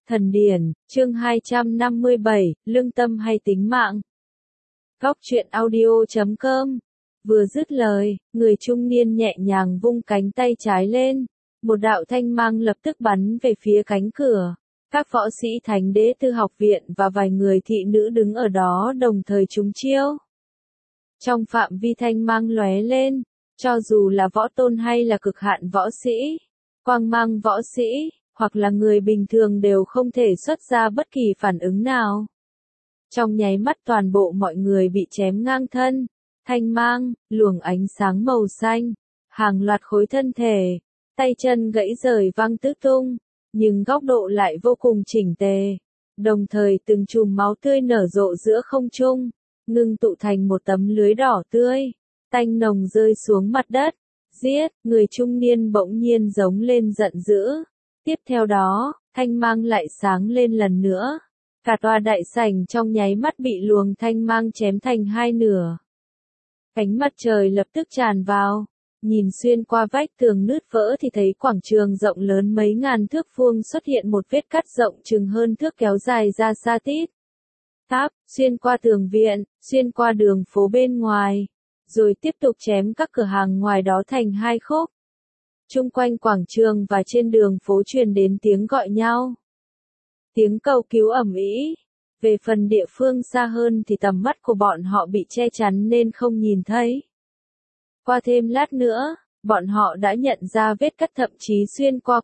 Thần điển, chương 257, lương tâm hay tính mạng. Góc truyện audio.com. Vừa dứt lời, người trung niên nhẹ nhàng vung cánh tay trái lên. Một đạo thanh mang lập tức bắn về phía cánh cửa. Các võ sĩ thánh đế tư học viện và vài người thị nữ đứng ở đó đồng thời trúng chiêu. Trong phạm vi thanh mang lóe lên, cho dù là võ tôn hay là cực hạn võ sĩ, quang mang võ sĩ, hoặc là người bình thường đều không thể xuất ra bất kỳ phản ứng nào. Trong nháy mắt toàn bộ mọi người bị chém ngang thân, thanh mang, luồng ánh sáng màu xanh, hàng loạt khối thân thể, tay chân gãy rời văng tứ tung, nhưng góc độ lại vô cùng chỉnh tề. Đồng thời từng chùm máu tươi nở rộ giữa không trung, ngưng tụ thành một tấm lưới đỏ tươi, tanh nồng rơi xuống mặt đất. Giết, người trung niên bỗng nhiên giống lên giận dữ. Tiếp theo đó, thanh mang lại sáng lên lần nữa. Cả tòa đại sảnh trong nháy mắt bị luồng thanh mang chém thành hai nửa. Ánh mặt trời lập tức tràn vào. Nhìn xuyên qua vách tường nứt vỡ thì thấy quảng trường rộng lớn mấy ngàn thước vuông xuất hiện một vết cắt rộng chừng hơn thước kéo dài ra xa tít. Táp, xuyên qua tường viện, xuyên qua đường phố bên ngoài, rồi tiếp tục chém các cửa hàng ngoài đó thành hai khúc. Chung quanh quảng trường và trên đường phố truyền đến tiếng gọi nhau. Tiếng cầu cứu ầm ĩ. Về phần địa phương xa hơn thì tầm mắt của bọn họ bị che chắn nên không nhìn thấy. Qua thêm lát nữa, bọn họ đã nhận ra vết cắt thậm chí xuyên qua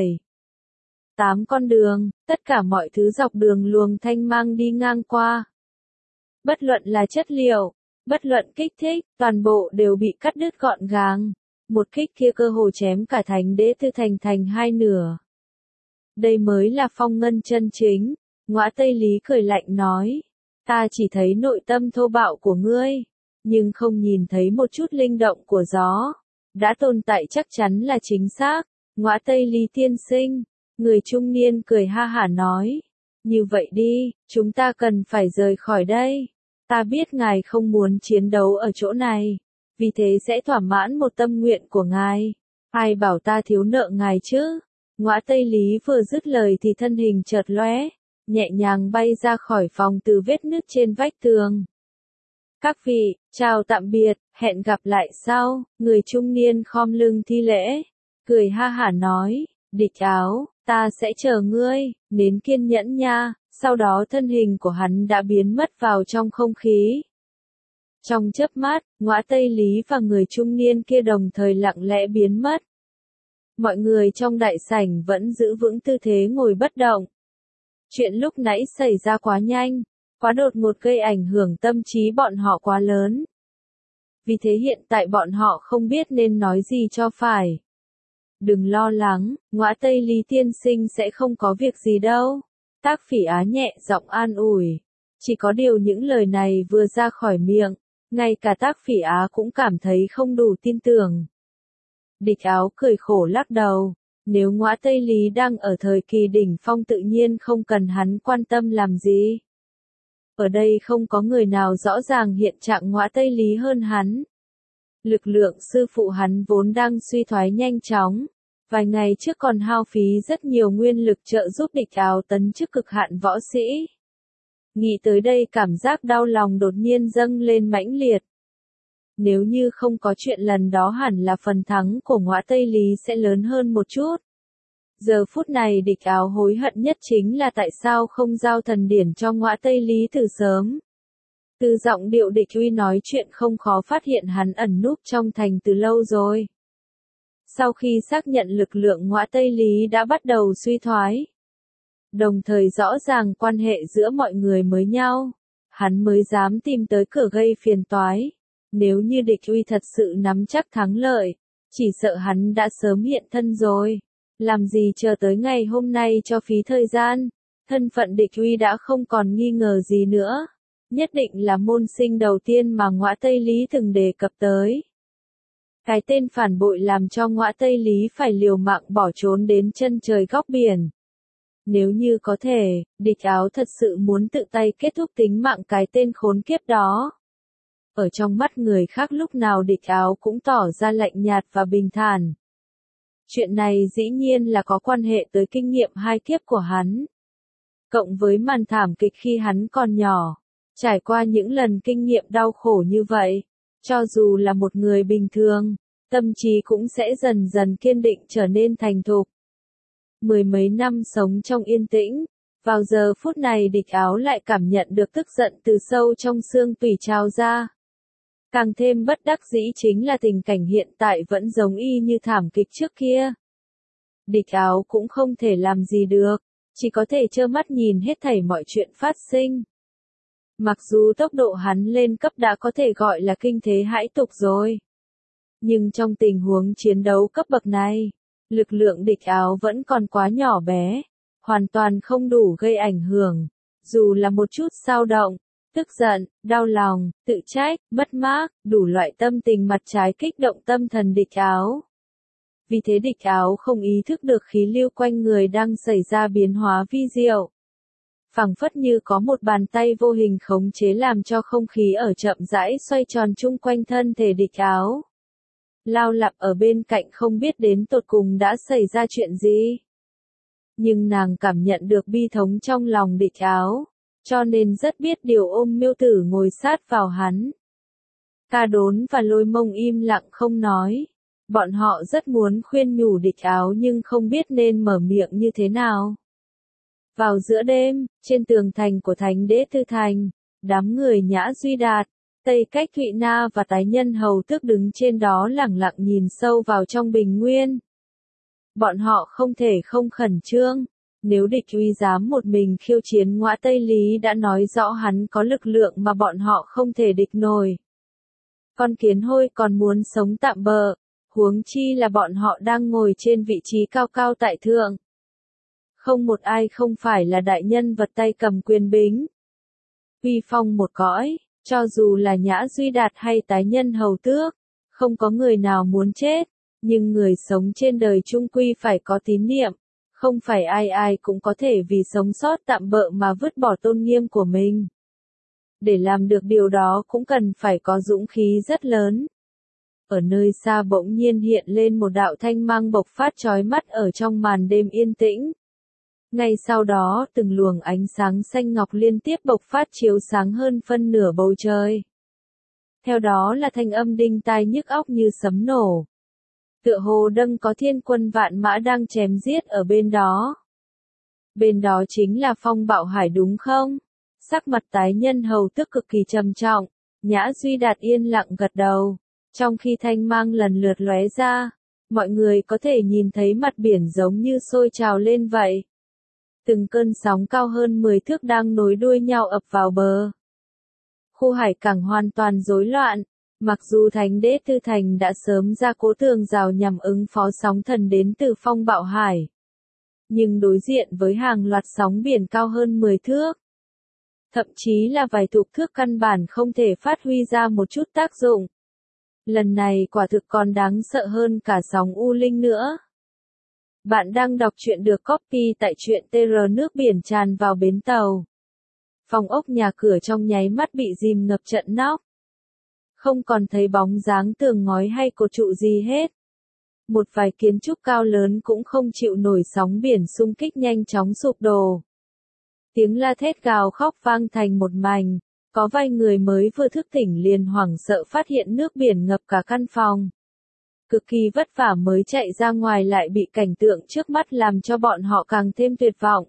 7-8 con đường, tất cả mọi thứ dọc đường luồng thanh mang đi ngang qua. Bất luận là chất liệu, bất luận kích thích, toàn bộ đều bị cắt đứt gọn gàng. Một kích kia cơ hồ chém cả thánh đế tư thành hai nửa. Đây mới là phong ngân chân chính. Ngõa Tây Lý cười lạnh nói. Ta chỉ thấy nội tâm thô bạo của ngươi, nhưng không nhìn thấy một chút linh động của gió. Đã tồn tại chắc chắn là chính xác. Ngõa Tây Lý tiên sinh, người trung niên cười ha hả nói. Như vậy đi, chúng ta cần phải rời khỏi đây. Ta biết ngài không muốn chiến đấu ở chỗ này, vì thế sẽ thỏa mãn một tâm nguyện của ngài. Ai bảo ta thiếu nợ ngài chứ? Ngõa Tây Lý vừa dứt lời thì thân hình chợt lóe, nhẹ nhàng bay ra khỏi phòng từ vết nứt trên vách tường. Các vị, chào tạm biệt, hẹn gặp lại sau. Người trung niên khom lưng thi lễ, cười ha hả nói, Địch Áo, ta sẽ chờ ngươi, đến kiên nhẫn nha. Sau đó thân hình của hắn đã biến mất vào trong không khí. Trong chớp mắt, Ngõa Tây Lý và người trung niên kia đồng thời lặng lẽ biến mất. Mọi người trong đại sảnh vẫn giữ vững tư thế ngồi bất động. Chuyện lúc nãy xảy ra quá nhanh, quá đột ngột gây ảnh hưởng tâm trí bọn họ quá lớn. Vì thế hiện tại bọn họ không biết nên nói gì cho phải. Đừng lo lắng, Ngõa Tây Lý tiên sinh sẽ không có việc gì đâu. Tác Phỉ Á nhẹ giọng an ủi. Chỉ có điều những lời này vừa ra khỏi miệng, ngay cả Tác Phỉ Á cũng cảm thấy không đủ tin tưởng. Địch Áo cười khổ lắc đầu. Nếu Ngõa Tây Lý đang ở thời kỳ đỉnh phong tự nhiên không cần hắn quan tâm làm gì. Ở đây không có người nào rõ ràng hiện trạng Ngõa Tây Lý hơn hắn. Lực lượng sư phụ hắn vốn đang suy thoái nhanh chóng. Vài ngày trước còn hao phí rất nhiều nguyên lực trợ giúp Địch Áo tấn chức cực hạn võ sĩ. Nghĩ tới đây cảm giác đau lòng đột nhiên dâng lên mãnh liệt. Nếu như không có chuyện lần đó hẳn là phần thắng của Ngõa Tây Lý sẽ lớn hơn một chút. Giờ phút này Địch Áo hối hận nhất chính là tại sao không giao thần điển cho Ngõa Tây Lý từ sớm. Từ giọng điệu Địch Uy nói chuyện không khó phát hiện hắn ẩn núp trong thành từ lâu rồi. Sau khi xác nhận lực lượng Ngõa Tây Lý đã bắt đầu suy thoái, đồng thời rõ ràng quan hệ giữa mọi người mới nhau, hắn mới dám tìm tới cửa gây phiền toái. Nếu như Địch Uy thật sự nắm chắc thắng lợi, chỉ sợ hắn đã sớm hiện thân rồi. Làm gì chờ tới ngày hôm nay cho phí thời gian. Thân phận Địch Uy đã không còn nghi ngờ gì nữa. Nhất định là môn sinh đầu tiên mà Ngõa Tây Lý từng đề cập tới. Cái tên phản bội làm cho Ngõa Tây Lý phải liều mạng bỏ trốn đến chân trời góc biển. Nếu như có thể, Địch Áo thật sự muốn tự tay kết thúc tính mạng cái tên khốn kiếp đó. Ở trong mắt người khác lúc nào Địch Áo cũng tỏ ra lạnh nhạt và bình thản. Chuyện này dĩ nhiên là có quan hệ tới kinh nghiệm hai kiếp của hắn. Cộng với màn thảm kịch khi hắn còn nhỏ, trải qua những lần kinh nghiệm đau khổ như vậy, cho dù là một người bình thường, tâm trí cũng sẽ dần dần kiên định trở nên thành thục. Mười mấy năm sống trong yên tĩnh, vào giờ phút này Địch Áo lại cảm nhận được tức giận từ sâu trong xương tủy trào ra. Càng thêm bất đắc dĩ chính là tình cảnh hiện tại vẫn giống y như thảm kịch trước kia. Địch Áo cũng không thể làm gì được, chỉ có thể trơ mắt nhìn hết thảy mọi chuyện phát sinh. Mặc dù tốc độ hắn lên cấp đã có thể gọi là kinh thế hãi tục rồi. Nhưng trong tình huống chiến đấu cấp bậc này, lực lượng Địch Áo vẫn còn quá nhỏ bé, hoàn toàn không đủ gây ảnh hưởng, dù là một chút dao động, tức giận, đau lòng, tự trách, mất mát, đủ loại tâm tình mặt trái kích động tâm thần Địch Áo. Vì thế Địch Áo không ý thức được khí lưu quanh người đang xảy ra biến hóa vi diệu. Phảng phất như có một bàn tay vô hình khống chế làm cho không khí ở chậm rãi xoay tròn chung quanh thân thể Địch Áo. Lao Lạp ở bên cạnh không biết đến tột cùng đã xảy ra chuyện gì. Nhưng nàng cảm nhận được bi thống trong lòng Địch Áo, cho nên rất biết điều ôm Miêu Tử ngồi sát vào hắn. Ca Đốn và Lôi Mông im lặng không nói. Bọn họ rất muốn khuyên nhủ Địch Áo nhưng không biết nên mở miệng như thế nào. Vào giữa đêm, trên tường thành của Thánh Đế Tư Thành, đám người Nhã Duy Đạt, Tây Cách Thụy Na và Tái Nhân Hầu Tước đứng trên đó lẳng lặng nhìn sâu vào trong bình nguyên. Bọn họ không thể không khẩn trương, nếu địch uy dám một mình khiêu chiến Ngõa Tây Lý đã nói rõ hắn có lực lượng mà bọn họ không thể địch nổi. Con kiến hôi còn muốn sống tạm bợ, huống chi là bọn họ đang ngồi trên vị trí cao cao tại thượng. Không một ai không phải là đại nhân vật tay cầm quyền bính. Uy phong một cõi, cho dù là Nhã Duy Đạt hay Tái Nhân Hầu Tước, không có người nào muốn chết, nhưng người sống trên đời chung quy phải có tín niệm, không phải ai ai cũng có thể vì sống sót tạm bợ mà vứt bỏ tôn nghiêm của mình. Để làm được điều đó cũng cần phải có dũng khí rất lớn. Ở nơi xa bỗng nhiên hiện lên một đạo thanh mang bộc phát chói mắt ở trong màn đêm yên tĩnh. Ngay sau đó, từng luồng ánh sáng xanh ngọc liên tiếp bộc phát chiếu sáng hơn phân nửa bầu trời. Theo đó là thanh âm đinh tai nhức óc như sấm nổ. Tựa hồ đâng có thiên quân vạn mã đang chém giết ở bên đó. Bên đó chính là Phong Bạo Hải đúng không? Sắc mặt Tái Nhân Hầu Tước cực kỳ trầm trọng, Nhã Duy Đạt yên lặng gật đầu. Trong khi thanh mang lần lượt lóe ra, mọi người có thể nhìn thấy mặt biển giống như sôi trào lên vậy. Từng cơn sóng cao hơn 10 thước đang nối đuôi nhau ập vào bờ. Khu hải cảng hoàn toàn rối loạn, mặc dù Thánh Đế Tư Thành đã sớm ra cố tường rào nhằm ứng phó sóng thần đến từ Phong Bạo Hải. Nhưng đối diện với hàng loạt sóng biển cao hơn 10 thước, thậm chí là vài chục thước căn bản không thể phát huy ra một chút tác dụng. Lần này quả thực còn đáng sợ hơn cả sóng U Linh nữa. Bạn đang đọc truyện được copy tại truyện TR nước biển tràn vào bến tàu. Phòng ốc nhà cửa trong nháy mắt bị dìm ngập trận nóc. Không còn thấy bóng dáng tường ngói hay cột trụ gì hết. Một vài kiến trúc cao lớn cũng không chịu nổi sóng biển xung kích nhanh chóng sụp đổ. Tiếng la thét gào khóc vang thành một mảnh. Có vài người mới vừa thức tỉnh liền hoảng sợ phát hiện nước biển ngập cả căn phòng. Cực kỳ vất vả mới chạy ra ngoài lại bị cảnh tượng trước mắt làm cho bọn họ càng thêm tuyệt vọng.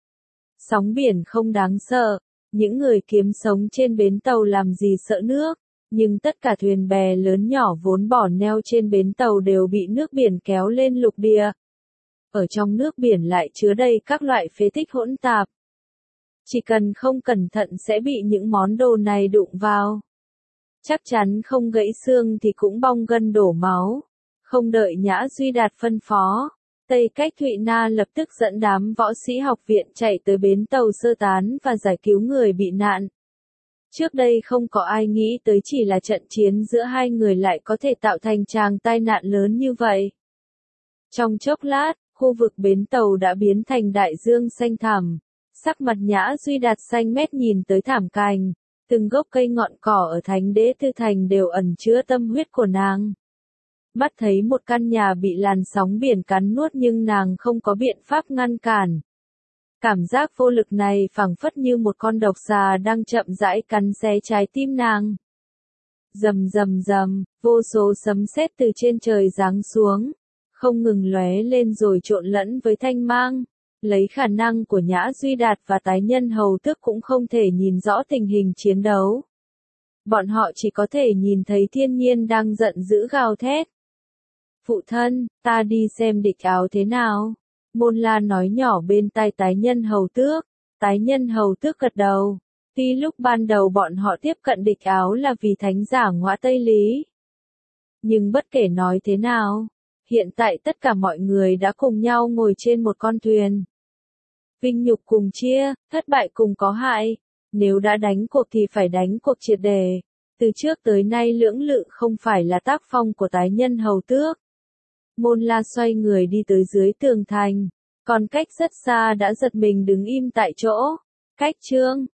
Sóng biển không đáng sợ, những người kiếm sống trên bến tàu làm gì sợ nước, nhưng tất cả thuyền bè lớn nhỏ vốn bỏ neo trên bến tàu đều bị nước biển kéo lên lục địa. Ở trong nước biển lại chứa đầy các loại phế tích hỗn tạp. Chỉ cần không cẩn thận sẽ bị những món đồ này đụng vào. Chắc chắn không gãy xương thì cũng bong gân đổ máu. Không đợi Nhã Duy Đạt phân phó, Tây Cách Thụy Na lập tức dẫn đám võ sĩ học viện chạy tới bến tàu sơ tán và giải cứu người bị nạn. Trước đây không có ai nghĩ tới chỉ là trận chiến giữa hai người lại có thể tạo thành tràng tai nạn lớn như vậy. Trong chốc lát, khu vực bến tàu đã biến thành đại dương xanh thẳm. Sắc mặt Nhã Duy Đạt xanh mét nhìn tới thảm cành, từng gốc cây ngọn cỏ ở Thánh Đế Tư Thành đều ẩn chứa tâm huyết của nàng. Mắt thấy một căn nhà bị làn sóng biển cắn nuốt nhưng nàng không có biện pháp ngăn cản. Cảm giác vô lực này phảng phất như một con độc xà đang chậm rãi cắn xé trái tim nàng. Rầm rầm rầm, vô số sấm sét từ trên trời giáng xuống, không ngừng lóe lên rồi trộn lẫn với thanh mang. Lấy khả năng của Nhã Duy Đạt và tái nhân hầu tước cũng không thể nhìn rõ tình hình chiến đấu. Bọn họ chỉ có thể nhìn thấy thiên nhiên đang giận dữ gào thét. Phụ thân, ta đi xem địch áo thế nào. Môn La nói nhỏ bên tai tái nhân hầu tước. Tái nhân hầu tước gật đầu. Tuy lúc ban đầu bọn họ tiếp cận địch áo là vì thánh giả ngõa Tây Lý. Nhưng bất kể nói thế nào, hiện tại tất cả mọi người đã cùng nhau ngồi trên một con thuyền. Vinh nhục cùng chia, thất bại cùng có hại. Nếu đã đánh cuộc thì phải đánh cuộc triệt để. Từ trước tới nay lưỡng lự không phải là tác phong của tái nhân hầu tước. Môn La xoay người đi tới dưới tường thành. Còn cách rất xa đã giật mình đứng im tại chỗ. Cách chương